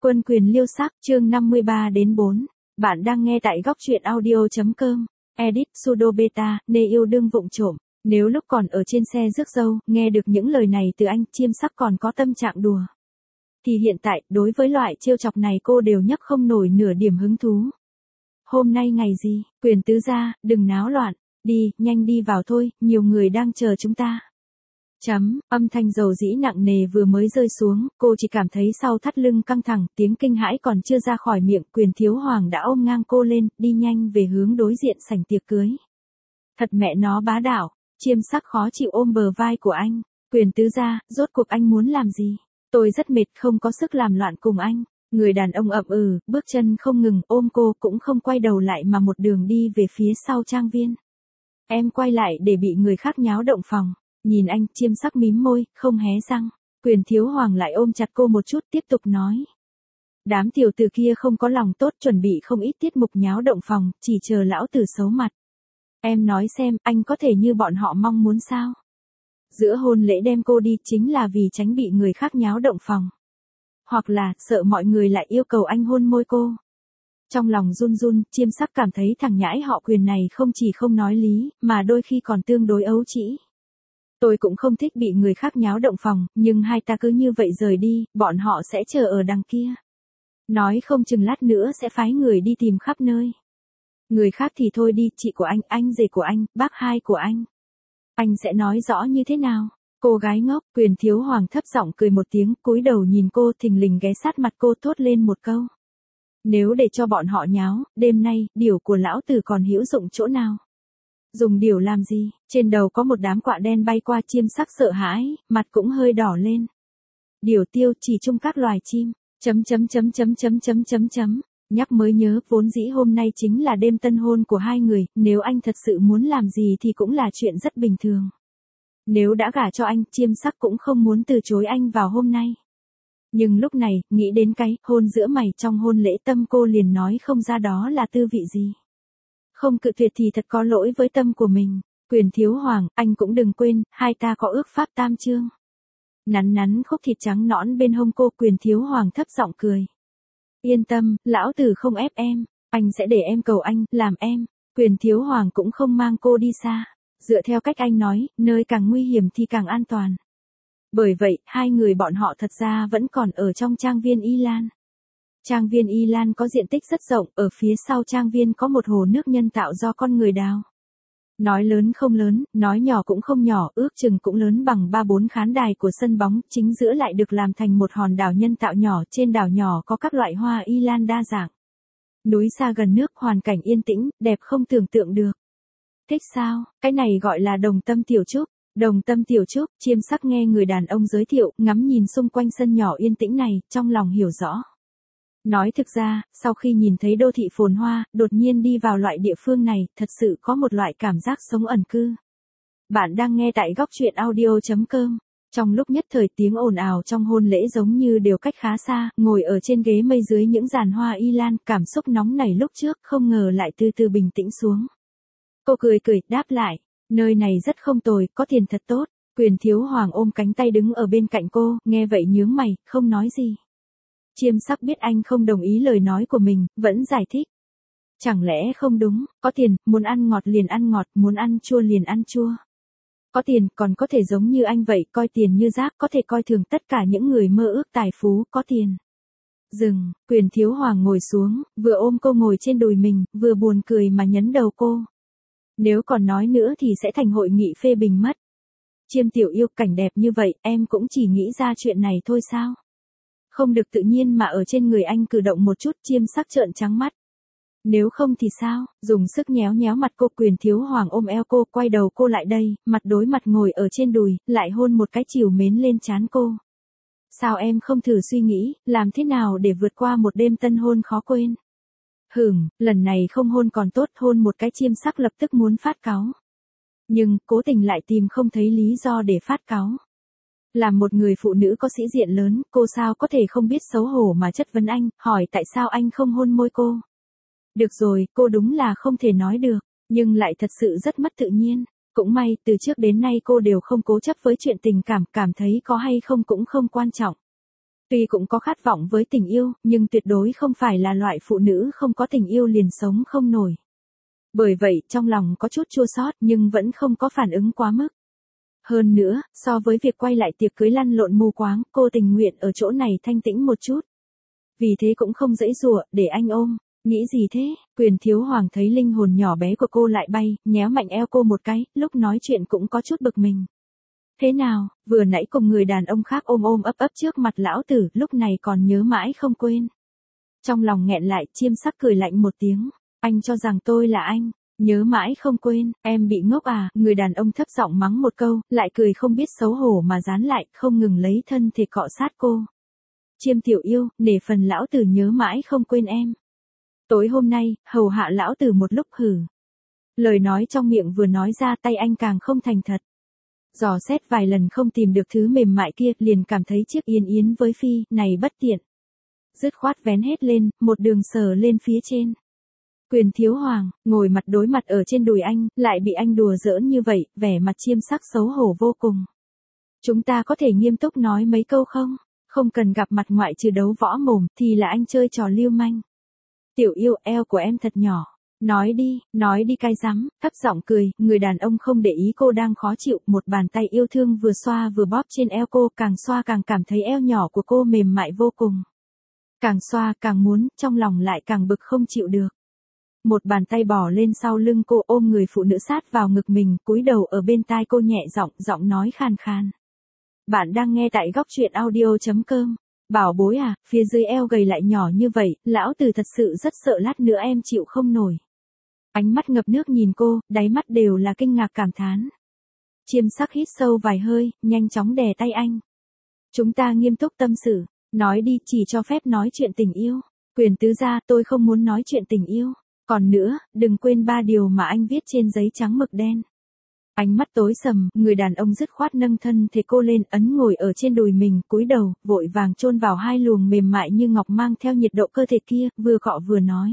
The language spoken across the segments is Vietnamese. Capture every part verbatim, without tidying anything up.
Quân quyền liêu sắc, chương năm mươi ba đến bốn. Bạn đang nghe tại góc truyện audio.com. Edit sudo beta, nê yêu đương vụng trộm. Nếu lúc còn ở trên xe rước dâu, nghe được những lời này từ anh, chiêm sắc còn có tâm trạng đùa. Thì hiện tại, đối với loại trêu chọc này cô đều nhấc không nổi nửa điểm hứng thú. Hôm nay ngày gì, Quyền tứ gia, đừng náo loạn. Đi, nhanh đi vào thôi, nhiều người đang chờ chúng ta. Chấm, âm thanh dầu dĩ nặng nề vừa mới rơi xuống, cô chỉ cảm thấy sau thắt lưng căng thẳng, tiếng kinh hãi còn chưa ra khỏi miệng, Quyền thiếu hoàng đã ôm ngang cô lên, đi nhanh về hướng đối diện sảnh tiệc cưới. Thật mẹ nó bá đạo, chiêm sắc khó chịu ôm bờ vai của anh, Quyền tứ gia, rốt cuộc anh muốn làm gì? Tôi rất mệt không có sức làm loạn cùng anh. Người đàn ông ậm ừ, bước chân không ngừng, ôm cô cũng không quay đầu lại mà một đường đi về phía sau trang viên. Em quay lại để bị người khác nháo động phòng. Nhìn anh, chiêm sắc mím môi, không hé răng. Quyền thiếu hoàng lại ôm chặt cô một chút tiếp tục nói. Đám tiểu tử kia không có lòng tốt, chuẩn bị không ít tiết mục nháo động phòng, chỉ chờ lão tử xấu mặt. Em nói xem, anh có thể như bọn họ mong muốn sao? Giữa hôn lễ đem cô đi chính là vì tránh bị người khác nháo động phòng. Hoặc là, sợ mọi người lại yêu cầu anh hôn môi cô. Trong lòng run run, chiêm sắc cảm thấy thằng nhãi họ Quyền này không chỉ không nói lý, mà đôi khi còn tương đối ấu trĩ. Tôi cũng không thích bị người khác nháo động phòng, nhưng hai ta cứ như vậy rời đi, bọn họ sẽ chờ ở đằng kia. Nói không chừng lát nữa sẽ phái người đi tìm khắp nơi. Người khác thì thôi đi, chị của anh, anh rể của anh, bác hai của anh. Anh sẽ nói rõ như thế nào? Cô gái ngốc, Quyền thiếu hoàng thấp giọng cười một tiếng, cúi đầu nhìn cô, thình lình ghé sát mặt cô, thốt lên một câu. Nếu để cho bọn họ nháo, đêm nay, điểu của lão tử còn hữu dụng chỗ nào? Dùng điểu làm gì? Trên đầu có một đám quạ đen bay qua, chiêm sắc sợ hãi, mặt cũng hơi đỏ lên. Điểu tiêu chỉ chung các loài chim. Chấm chấm chấm chấm chấm chấm chấm chấm. Nhắc mới nhớ, vốn dĩ hôm nay chính là đêm tân hôn của hai người, nếu anh thật sự muốn làm gì thì cũng là chuyện rất bình thường. Nếu đã gả cho anh, chiêm sắc cũng không muốn từ chối anh vào hôm nay. Nhưng lúc này, nghĩ đến cái hôn giữa mày trong hôn lễ, tâm cô liền nói không ra đó là tư vị gì. Không cự tuyệt thì thật có lỗi với tâm của mình. Quyền thiếu hoàng, anh cũng đừng quên, hai ta có ước pháp tam chương. Nắn nắn khúc thịt trắng nõn bên hông cô, Quyền thiếu hoàng thấp giọng cười. Yên tâm, lão tử không ép em, anh sẽ để em cầu anh, làm em. Quyền thiếu hoàng cũng không mang cô đi xa. Dựa theo cách anh nói, nơi càng nguy hiểm thì càng an toàn. Bởi vậy, hai người bọn họ thật ra vẫn còn ở trong trang viên Y Lan. Trang viên Y Lan có diện tích rất rộng, ở phía sau trang viên có một hồ nước nhân tạo do con người đào. Nói lớn không lớn, nói nhỏ cũng không nhỏ, ước chừng cũng lớn bằng ba bốn khán đài của sân bóng, chính giữa lại được làm thành một hòn đảo nhân tạo nhỏ, trên đảo nhỏ có các loại hoa Y Lan đa dạng. Núi xa gần nước, hoàn cảnh yên tĩnh, đẹp không tưởng tượng được. Thích sao? Cái này gọi là đồng tâm tiểu trúc. Đồng tâm tiểu trúc, chiêm sắc nghe người đàn ông giới thiệu, ngắm nhìn xung quanh sân nhỏ yên tĩnh này, trong lòng hiểu rõ. Nói thực ra, sau khi nhìn thấy đô thị phồn hoa, đột nhiên đi vào loại địa phương này, thật sự có một loại cảm giác sống ẩn cư. Bạn đang nghe tại góc truyện audio.com. Trong lúc nhất thời tiếng ồn ào trong hôn lễ giống như đều cách khá xa, ngồi ở trên ghế mây dưới những giàn hoa y lan, cảm xúc nóng nảy lúc trước không ngờ lại từ từ bình tĩnh xuống. Cô cười cười, đáp lại, nơi này rất không tồi, có tiền thật tốt. Quyền thiếu hoàng ôm cánh tay đứng ở bên cạnh cô, nghe vậy nhướng mày, không nói gì. Chiêm sắc biết anh không đồng ý lời nói của mình, vẫn giải thích. Chẳng lẽ không đúng, có tiền, muốn ăn ngọt liền ăn ngọt, muốn ăn chua liền ăn chua. Có tiền, còn có thể giống như anh vậy, coi tiền như rác, có thể coi thường tất cả những người mơ ước tài phú, có tiền. Dừng, Quyền thiếu hoàng ngồi xuống, vừa ôm cô ngồi trên đùi mình, vừa buồn cười mà nhấn đầu cô. Nếu còn nói nữa thì sẽ thành hội nghị phê bình mất. Chiêm tiểu yêu, cảnh đẹp như vậy, em cũng chỉ nghĩ ra chuyện này thôi sao? Không được tự nhiên mà ở trên người anh cử động một chút, chiêm sắc trợn trắng mắt. Nếu không thì sao? Dùng sức nhéo nhéo mặt cô, Quyền thiếu hoàng ôm eo cô, quay đầu cô lại đây, mặt đối mặt ngồi ở trên đùi, lại hôn một cái trìu mến lên trán cô. Sao em không thử suy nghĩ, làm thế nào để vượt qua một đêm tân hôn khó quên? Hửm, lần này không hôn còn tốt, hôn một cái, chiêm sắc lập tức muốn phát cáu. Nhưng, cố tình lại tìm không thấy lý do để phát cáu. Làm một người phụ nữ có sĩ diện lớn, cô sao có thể không biết xấu hổ mà chất vấn anh, hỏi tại sao anh không hôn môi cô. Được rồi, cô đúng là không thể nói được, nhưng lại thật sự rất mất tự nhiên. Cũng may, từ trước đến nay cô đều không cố chấp với chuyện tình cảm, cảm thấy có hay không cũng không quan trọng. Tuy cũng có khát vọng với tình yêu, nhưng tuyệt đối không phải là loại phụ nữ không có tình yêu liền sống không nổi. Bởi vậy, trong lòng có chút chua xót nhưng vẫn không có phản ứng quá mức. Hơn nữa, so với việc quay lại tiệc cưới lăn lộn mù quáng, cô tình nguyện ở chỗ này thanh tĩnh một chút. Vì thế cũng không dãy dụa, để anh ôm. Nghĩ gì thế? Quyền Thiếu Hoàng thấy linh hồn nhỏ bé của cô lại bay, nhéo mạnh eo cô một cái, lúc nói chuyện cũng có chút bực mình. Thế nào, vừa nãy cùng người đàn ông khác ôm ôm ấp ấp trước mặt lão tử, lúc này còn nhớ mãi không quên. Trong lòng nghẹn lại, Chiêm Sắc cười lạnh một tiếng. Anh cho rằng tôi là anh, nhớ mãi không quên, em bị ngốc à, người đàn ông thấp giọng mắng một câu, lại cười không biết xấu hổ mà dán lại, không ngừng lấy thân thể cọ sát cô. Chiêm tiểu yêu, nể phần lão tử nhớ mãi không quên em. Tối hôm nay, hầu hạ lão tử một lúc hử. Lời nói trong miệng vừa nói ra tay anh càng không thành thật. Dò xét vài lần không tìm được thứ mềm mại kia, liền cảm thấy chiếc yên yến với phi, này bất tiện. Dứt khoát vén hết lên, một đường sờ lên phía trên. Quyền Thiếu Hoàng, ngồi mặt đối mặt ở trên đùi anh, lại bị anh đùa giỡn như vậy, vẻ mặt Chiêm Sắc xấu hổ vô cùng. Chúng ta có thể nghiêm túc nói mấy câu không? Không cần gặp mặt ngoại trừ đấu võ mồm, thì là anh chơi trò lưu manh. Tiểu yêu, eo của em thật nhỏ. Nói đi, nói đi cay rắm, thấp giọng cười, người đàn ông không để ý cô đang khó chịu, một bàn tay yêu thương vừa xoa vừa bóp trên eo cô, càng xoa càng cảm thấy eo nhỏ của cô mềm mại vô cùng. Càng xoa càng muốn, trong lòng lại càng bực không chịu được. Một bàn tay bỏ lên sau lưng cô ôm người phụ nữ sát vào ngực mình, cúi đầu ở bên tai cô nhẹ giọng, giọng nói khàn khàn. Bạn đang nghe tại góc truyện audio chấm com. Bảo bối à, phía dưới eo gầy lại nhỏ như vậy, lão tử thật sự rất sợ lát nữa em chịu không nổi. Ánh mắt ngập nước nhìn cô, đáy mắt đều là kinh ngạc cảm thán. Chiêm Sắc hít sâu vài hơi, nhanh chóng đè tay anh. Chúng ta nghiêm túc tâm sự, nói đi, chỉ cho phép nói chuyện tình yêu. Quyền tứ gia, tôi không muốn nói chuyện tình yêu. Còn nữa, đừng quên ba điều mà anh viết trên giấy trắng mực đen. Ánh mắt tối sầm, người đàn ông dứt khoát nâng thân thể cô lên, ấn ngồi ở trên đùi mình, cúi đầu, vội vàng chôn vào hai luồng mềm mại như ngọc mang theo nhiệt độ cơ thể kia, vừa cọ vừa nói.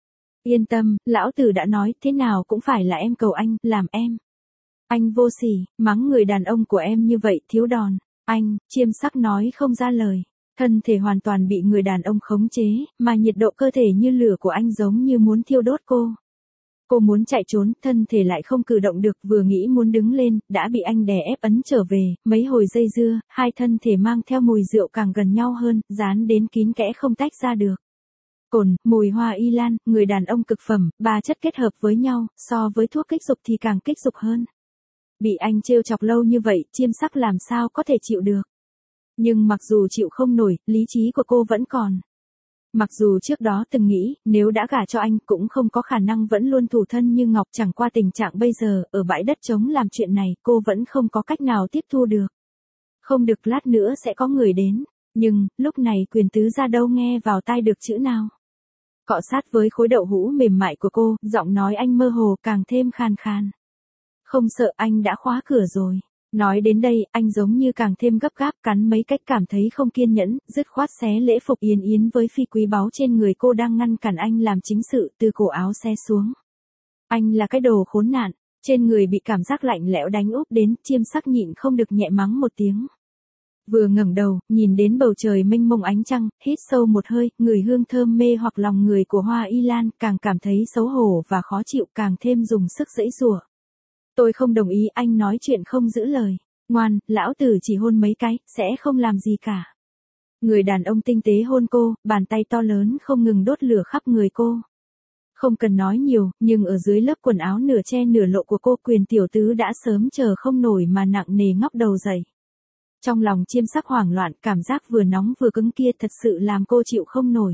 Yên tâm, lão tử đã nói, thế nào cũng phải là em cầu anh, làm em. Anh vô sỉ, mắng người đàn ông của em như vậy, thiếu đòn. Anh, Chiêm Sắc nói không ra lời. Thân thể hoàn toàn bị người đàn ông khống chế, mà nhiệt độ cơ thể như lửa của anh giống như muốn thiêu đốt cô. Cô muốn chạy trốn, thân thể lại không cử động được, vừa nghĩ muốn đứng lên, đã bị anh đè ép ấn trở về, mấy hồi dây dưa, hai thân thể mang theo mùi rượu càng gần nhau hơn, dán đến kín kẽ không tách ra được. Cồn, mùi hoa y lan, người đàn ông cực phẩm, ba chất kết hợp với nhau, so với thuốc kích dục thì càng kích dục hơn. Bị anh trêu chọc lâu như vậy, Chiêm Sắc làm sao có thể chịu được. Nhưng mặc dù chịu không nổi, lý trí của cô vẫn còn. Mặc dù trước đó từng nghĩ, nếu đã gả cho anh cũng không có khả năng vẫn luôn thủ thân như ngọc, chẳng qua tình trạng bây giờ, ở bãi đất trống làm chuyện này, cô vẫn không có cách nào tiếp thu được. Không được, lát nữa sẽ có người đến. Nhưng, lúc này Quyền tứ gia đâu nghe vào tai được chữ nào. Cọ sát với khối đậu hũ mềm mại của cô, giọng nói anh mơ hồ càng thêm khàn khàn. Không sợ, anh đã khóa cửa rồi. Nói đến đây, anh giống như càng thêm gấp gáp, cắn mấy cách cảm thấy không kiên nhẫn, dứt khoát xé lễ phục yến yến với phi quý báu trên người cô đang ngăn cản anh làm chính sự, từ cổ áo xé xuống. Anh là cái đồ khốn nạn, trên người bị cảm giác lạnh lẽo đánh úp đến, Chiêm Sắc nhịn không được nhẹ mắng một tiếng. Vừa ngẩng đầu, nhìn đến bầu trời mênh mông ánh trăng, hít sâu một hơi, người hương thơm mê hoặc lòng người của hoa y lan, càng cảm thấy xấu hổ và khó chịu, càng thêm dùng sức giãy giụa. Tôi không đồng ý, anh nói chuyện không giữ lời. Ngoan, lão tử chỉ hôn mấy cái, sẽ không làm gì cả. Người đàn ông tinh tế hôn cô, bàn tay to lớn không ngừng đốt lửa khắp người cô. Không cần nói nhiều, nhưng ở dưới lớp quần áo nửa che nửa lộ của cô, Quyền tiểu tứ đã sớm chờ không nổi mà nặng nề ngóc đầu dậy. Trong lòng Chiêm Sắc hoảng loạn, cảm giác vừa nóng vừa cứng kia thật sự làm cô chịu không nổi.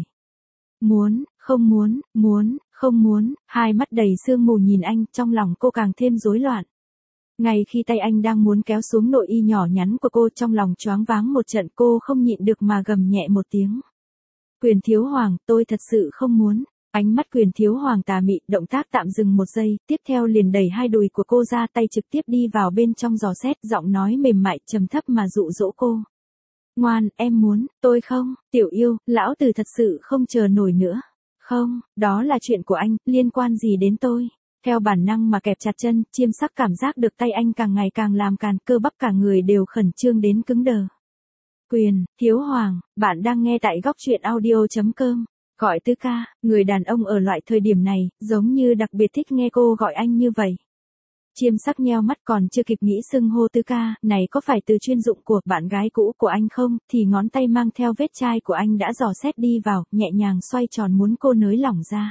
Muốn, không muốn, muốn, không muốn, hai mắt đầy sương mù nhìn anh, trong lòng cô càng thêm rối loạn. Ngay khi tay anh đang muốn kéo xuống nội y nhỏ nhắn của cô, trong lòng choáng váng một trận, cô không nhịn được mà gầm nhẹ một tiếng. Quyền Thiếu Hoàng, tôi thật sự không muốn. Ánh mắt Quyền Thiếu Hoàng tà mị, động tác tạm dừng một giây, tiếp theo liền đẩy hai đùi của cô ra, tay trực tiếp đi vào bên trong dò xét, giọng nói mềm mại, trầm thấp mà dụ dỗ cô. Ngoan, em muốn, tôi không, tiểu yêu, lão tử thật sự không chờ nổi nữa. Không, đó là chuyện của anh, liên quan gì đến tôi. Theo bản năng mà kẹp chặt chân, Chiêm Sắc cảm giác được tay anh càng ngày càng làm càn, cơ bắp cả người đều khẩn trương đến cứng đờ. Quyền, Thiếu Hoàng, bạn đang nghe tại góc chuyện audio.com. Gọi Tứ ca, người đàn ông ở loại thời điểm này, giống như đặc biệt thích nghe cô gọi anh như vậy. Chiêm sắc nheo mắt còn chưa kịp nghĩ xưng hô Tứ ca, này có phải từ chuyên dụng của bạn gái cũ của anh không, thì ngón tay mang theo vết chai của anh đã dò xét đi vào, nhẹ nhàng xoay tròn muốn cô nới lỏng ra.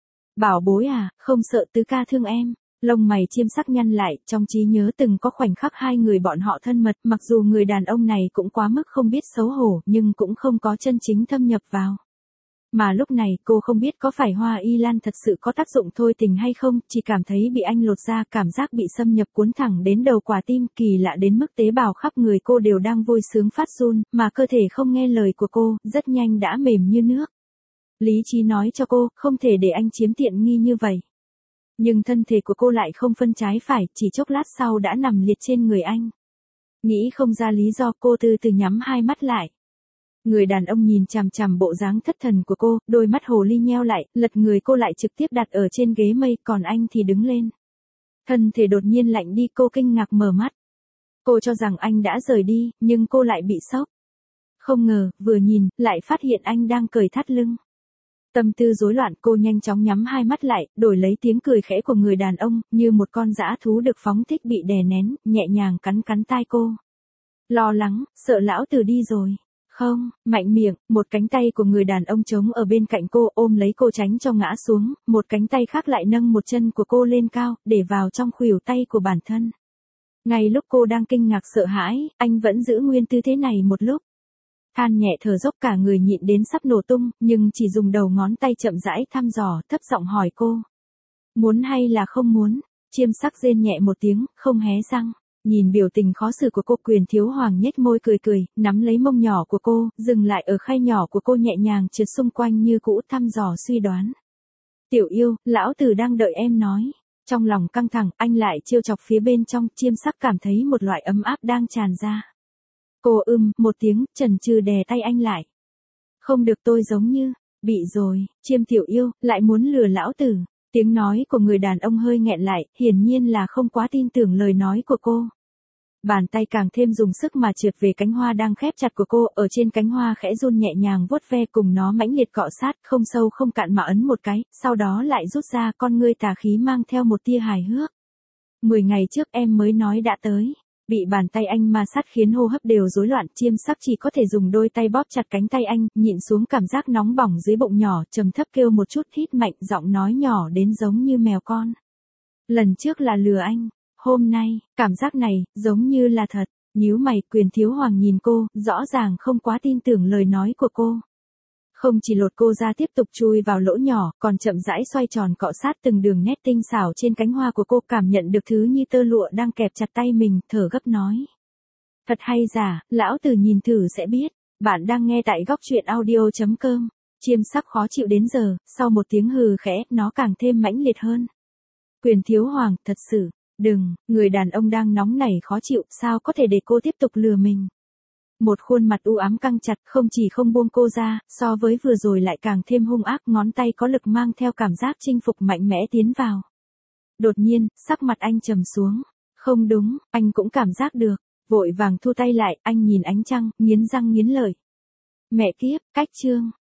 Bảo bối à, không sợ Tứ ca thương em. Lông mày Chiêm sắc nhăn lại, trong trí nhớ từng có khoảnh khắc hai người bọn họ thân mật, mặc dù người đàn ông này cũng quá mức không biết xấu hổ, nhưng cũng không có chân chính thâm nhập vào. Mà lúc này cô không biết có phải hoa y lan thật sự có tác dụng thôi tình hay không, chỉ cảm thấy bị anh lột ra, cảm giác bị xâm nhập cuốn thẳng đến đầu quả tim, kỳ lạ đến mức tế bào khắp người cô đều đang vui sướng phát run, mà cơ thể không nghe lời của cô, rất nhanh đã mềm như nước. Lý trí nói cho cô, không thể để anh chiếm tiện nghi như vậy. Nhưng thân thể của cô lại không phân trái phải, chỉ chốc lát sau đã nằm liệt trên người anh. Nghĩ không ra lý do, cô từ từ nhắm hai mắt lại. Người đàn ông nhìn chằm chằm bộ dáng thất thần của cô, đôi mắt hồ ly nheo lại, lật người cô lại trực tiếp đặt ở trên ghế mây, còn anh thì đứng lên. Thân thể đột nhiên lạnh đi, cô kinh ngạc mở mắt. Cô cho rằng anh đã rời đi, nhưng cô lại bị sốc. Không ngờ, vừa nhìn, lại phát hiện anh đang cởi thắt lưng. Tâm tư rối loạn, cô nhanh chóng nhắm hai mắt lại, đổi lấy tiếng cười khẽ của người đàn ông, như một con dã thú được phóng thích bị đè nén, nhẹ nhàng cắn cắn tai cô. Lo lắng, sợ lão tử đi rồi. Không, mạnh miệng, một cánh tay của người đàn ông trống ở bên cạnh cô, ôm lấy cô tránh cho ngã xuống, một cánh tay khác lại nâng một chân của cô lên cao, để vào trong khuỷu tay của bản thân. Ngay lúc cô đang kinh ngạc sợ hãi, anh vẫn giữ nguyên tư thế này một lúc. Than nhẹ thở dốc cả người nhịn đến sắp nổ tung, nhưng chỉ dùng đầu ngón tay chậm rãi thăm dò, thấp giọng hỏi cô. Muốn hay là không muốn? Chiêm sắc rên nhẹ một tiếng, không hé răng. Nhìn biểu tình khó xử của cô, Quyền Thiếu Hoàng nhếch môi cười cười, nắm lấy mông nhỏ của cô, dừng lại ở khay nhỏ của cô nhẹ nhàng trượt xung quanh như cũ thăm dò suy đoán. Tiểu yêu, lão tử đang đợi em nói. Trong lòng căng thẳng, anh lại trêu chọc phía bên trong, Chiêm sắc cảm thấy một loại ấm áp đang tràn ra. Cô ưm, một tiếng, chần chừ đè tay anh lại. Không được, tôi giống như, bị rồi, Chiêm tiểu yêu, lại muốn lừa lão tử. Tiếng nói của người đàn ông hơi nghẹn lại, hiển nhiên là không quá tin tưởng lời nói của cô. Bàn tay càng thêm dùng sức mà trượt về cánh hoa đang khép chặt của cô, ở trên cánh hoa khẽ run nhẹ nhàng vuốt ve cùng nó mãnh liệt cọ sát, không sâu không cạn mà ấn một cái, sau đó lại rút ra, con ngươi tà khí mang theo một tia hài hước. Mười ngày trước em mới nói đã tới. Bị bàn tay anh ma sát khiến hô hấp đều rối loạn, Chiêm sắc chỉ có thể dùng đôi tay bóp chặt cánh tay anh, nhịn xuống cảm giác nóng bỏng dưới bụng nhỏ, trầm thấp kêu một chút, hít mạnh, giọng nói nhỏ đến giống như mèo con. Lần trước là lừa anh, hôm nay, cảm giác này, giống như là thật. Nhíu mày, Quyền Thiếu Hoàng nhìn cô, rõ ràng không quá tin tưởng lời nói của cô. Không chỉ lột cô ra tiếp tục chui vào lỗ nhỏ, còn chậm rãi xoay tròn cọ sát từng đường nét tinh xảo trên cánh hoa của cô, cảm nhận được thứ như tơ lụa đang kẹp chặt tay mình, thở gấp nói. Thật hay giả, lão tử nhìn thử sẽ biết. Bạn đang nghe tại góc chuyện audio.com. Chiêm sắc khó chịu đến giờ, sau một tiếng hừ khẽ, nó càng thêm mãnh liệt hơn. Quyền Thiếu Hoàng, thật sự, đừng, người đàn ông đang nóng nảy khó chịu, sao có thể để cô tiếp tục lừa mình. Một khuôn mặt u ám căng chặt, không chỉ không buông cô ra, so với vừa rồi lại càng thêm hung ác, ngón tay có lực mang theo cảm giác chinh phục mạnh mẽ tiến vào. Đột nhiên, sắc mặt anh trầm xuống. Không đúng, anh cũng cảm giác được. Vội vàng thu tay lại, anh nhìn ánh trăng, nghiến răng nghiến lợi. Mẹ kiếp, cách chương.